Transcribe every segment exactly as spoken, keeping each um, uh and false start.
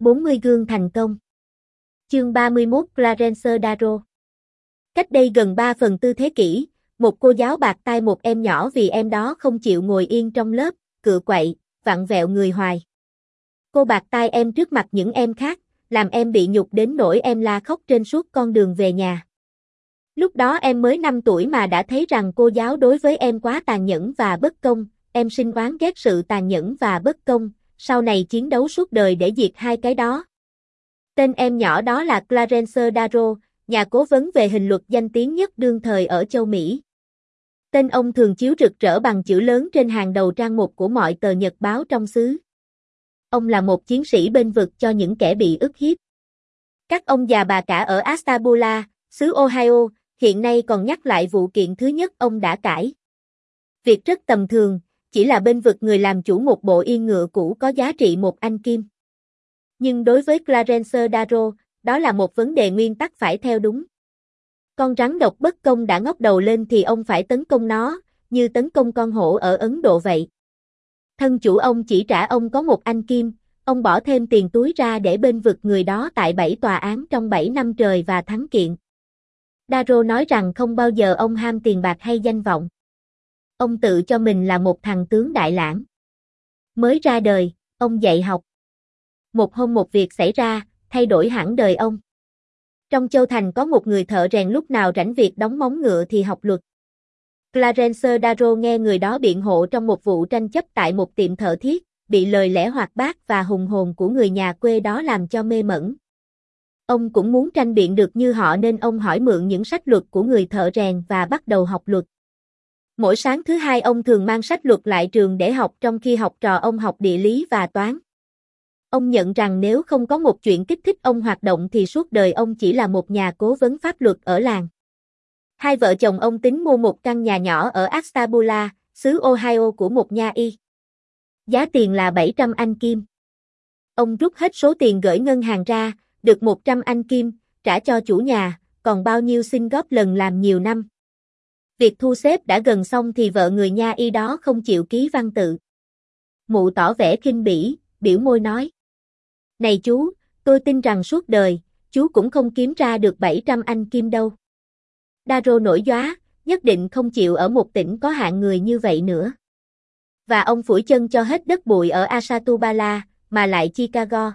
bốn mươi gương thành công. Chương ba mươi mốt Clarence Darrow. Cách đây gần ba phần tư thế kỷ, một cô giáo bạc tai một em nhỏ vì em đó không chịu ngồi yên trong lớp, cựa quậy, vặn vẹo người hoài. Cô bạc tai em trước mặt những em khác, làm em bị nhục đến nỗi em la khóc trên suốt con đường về nhà. Lúc đó em mới năm tuổi mà đã thấy rằng cô giáo đối với em quá tàn nhẫn và bất công, em sinh oán ghét sự tàn nhẫn và bất công, sau này chiến đấu suốt đời để diệt hai cái đó. Tên em nhỏ đó là Clarence Darrow, nhà cố vấn về hình luật danh tiếng nhất đương thời ở châu Mỹ. Tên ông thường chiếu rực rỡ bằng chữ lớn trên hàng đầu trang một của mọi tờ nhật báo trong xứ. Ông là một chiến sĩ bênh vực cho những kẻ bị ức hiếp. Các ông già bà cả ở Ashtabula, xứ Ohio, hiện nay còn nhắc lại vụ kiện thứ nhất ông đã cãi. Việc rất tầm thường, chỉ là bênh vực người làm chủ một bộ yên ngựa cũ có giá trị một anh kim. Nhưng đối với Clarence Darrow, đó là một vấn đề nguyên tắc phải theo đúng. Con rắn độc bất công đã ngóc đầu lên thì ông phải tấn công nó, như tấn công con hổ ở Ấn Độ vậy. Thân chủ ông chỉ trả ông có một anh kim, ông bỏ thêm tiền túi ra để bênh vực người đó tại bảy tòa án trong bảy năm trời và thắng kiện. Darrow nói rằng không bao giờ ông ham tiền bạc hay danh vọng. Ông tự cho mình là một thằng tướng đại lãng. Mới ra đời, ông dạy học. Một hôm một việc xảy ra, thay đổi hẳn đời ông. Trong Châu Thành có một người thợ rèn lúc nào rảnh việc đóng móng ngựa thì học luật. Clarence Darrow nghe người đó biện hộ trong một vụ tranh chấp tại một tiệm thợ thiết, bị lời lẽ hoạt bát và hùng hồn của người nhà quê đó làm cho mê mẩn. Ông cũng muốn tranh biện được như họ nên ông hỏi mượn những sách luật của người thợ rèn và bắt đầu học luật. Mỗi sáng thứ hai ông thường mang sách luật lại trường để học trong khi học trò ông học địa lý và toán. Ông nhận rằng nếu không có một chuyện kích thích ông hoạt động thì suốt đời ông chỉ là một nhà cố vấn pháp luật ở làng. Hai vợ chồng ông tính mua một căn nhà nhỏ ở Ashtabula, xứ Ohio của một nha y. Giá tiền là bảy trăm anh kim. Ông rút hết số tiền gửi ngân hàng ra, được một trăm anh kim, trả cho chủ nhà, còn bao nhiêu xin góp lần làm nhiều năm. Việc thu xếp đã gần xong thì vợ người nha y đó không chịu ký văn tự. Mụ tỏ vẻ khinh bỉ, biểu môi nói: "Này chú, tôi tin rằng suốt đời, chú cũng không kiếm ra được bảy trăm anh kim đâu." Darrow nổi đoá, nhất định không chịu ở một tỉnh có hạng người như vậy nữa. Và ông phủi chân cho hết đất bụi ở Ashtabula, mà lại Chicago.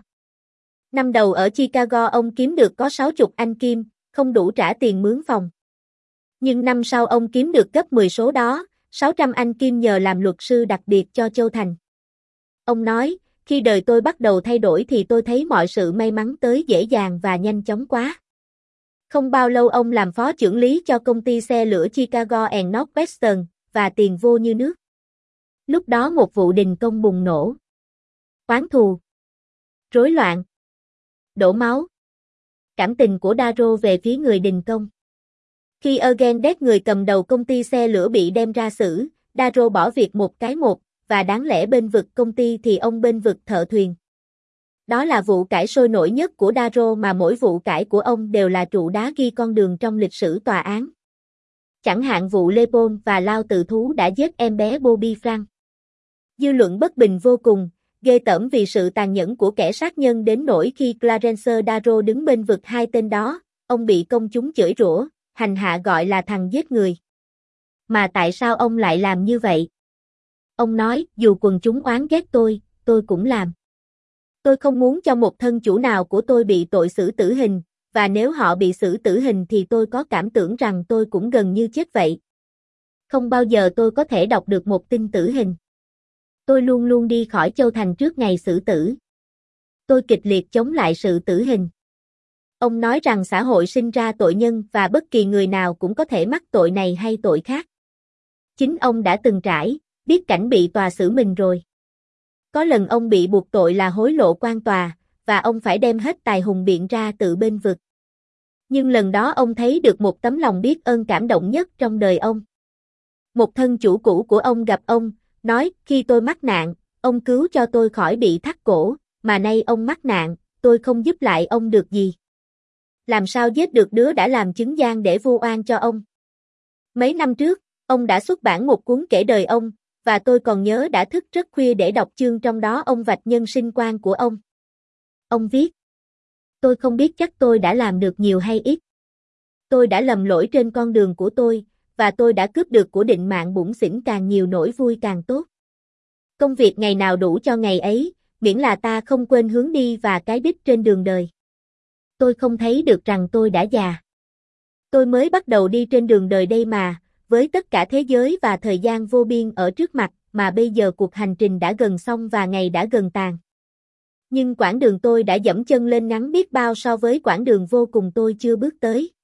Năm đầu ở Chicago ông kiếm được có sáu chục anh kim, không đủ trả tiền mướn phòng. Nhưng năm sau ông kiếm được gấp mười số đó, sáu trăm anh kim nhờ làm luật sư đặc biệt cho Châu Thành. Ông nói, khi đời tôi bắt đầu thay đổi thì tôi thấy mọi sự may mắn tới dễ dàng và nhanh chóng quá. Không bao lâu ông làm phó trưởng lý cho công ty xe lửa Chicago and Northwestern, và tiền vô như nước. Lúc đó một vụ đình công bùng nổ. Oán thù, rối loạn, đổ máu. Cảm tình của Darrow về phía người đình công. Khi Eugene Dech, người cầm đầu công ty xe lửa, bị đem ra xử, Darrow bỏ việc một cái một, và đáng lẽ bênh vực công ty thì ông bênh vực thợ thuyền. Đó là vụ cãi sôi nổi nhất của Darrow, mà mỗi vụ cãi của ông đều là trụ đá ghi con đường trong lịch sử tòa án. Chẳng hạn vụ Leopold và Lao tự thú đã giết em bé Bobby Frank. Dư luận bất bình vô cùng, ghê tởm vì sự tàn nhẫn của kẻ sát nhân đến nỗi khi Clarence Darrow đứng bên vực hai tên đó, ông bị công chúng chửi rủa, hành hạ gọi là thằng giết người. Mà tại sao ông lại làm như vậy? Ông nói, dù quần chúng oán ghét tôi, tôi cũng làm. Tôi không muốn cho một thân chủ nào của tôi bị tội xử tử hình, và nếu họ bị xử tử hình thì tôi có cảm tưởng rằng tôi cũng gần như chết vậy. Không bao giờ tôi có thể đọc được một tin tử hình. Tôi luôn luôn đi khỏi Châu Thành trước ngày xử tử. Tôi kịch liệt chống lại sự tử hình. Ông nói rằng xã hội sinh ra tội nhân và bất kỳ người nào cũng có thể mắc tội này hay tội khác. Chính ông đã từng trải, biết cảnh bị tòa xử mình rồi. Có lần ông bị buộc tội là hối lộ quan tòa, và ông phải đem hết tài hùng biện ra tự bênh vực. Nhưng lần đó ông thấy được một tấm lòng biết ơn cảm động nhất trong đời ông. Một thân chủ cũ của ông gặp ông, nói, khi tôi mắc nạn, ông cứu cho tôi khỏi bị thắt cổ, mà nay ông mắc nạn, tôi không giúp lại ông được gì. Làm sao giết được đứa đã làm chứng gian để vu oan cho ông. Mấy năm trước, ông đã xuất bản một cuốn kể đời ông, và tôi còn nhớ đã thức rất khuya để đọc chương trong đó ông vạch nhân sinh quan của ông. Ông viết. Tôi không biết chắc tôi đã làm được nhiều hay ít. Tôi đã lầm lỗi trên con đường của tôi, và tôi đã cướp được của định mạng bủn xỉn, càng nhiều nỗi vui càng tốt. Công việc ngày nào đủ cho ngày ấy, miễn là ta không quên hướng đi và cái đích trên đường đời. Tôi không thấy được rằng tôi đã già. Tôi mới bắt đầu đi trên đường đời đây mà, với tất cả thế giới và thời gian vô biên ở trước mặt, mà bây giờ cuộc hành trình đã gần xong và ngày đã gần tàn. Nhưng quãng đường tôi đã dẫm chân lên ngắn biết bao so với quãng đường vô cùng tôi chưa bước tới.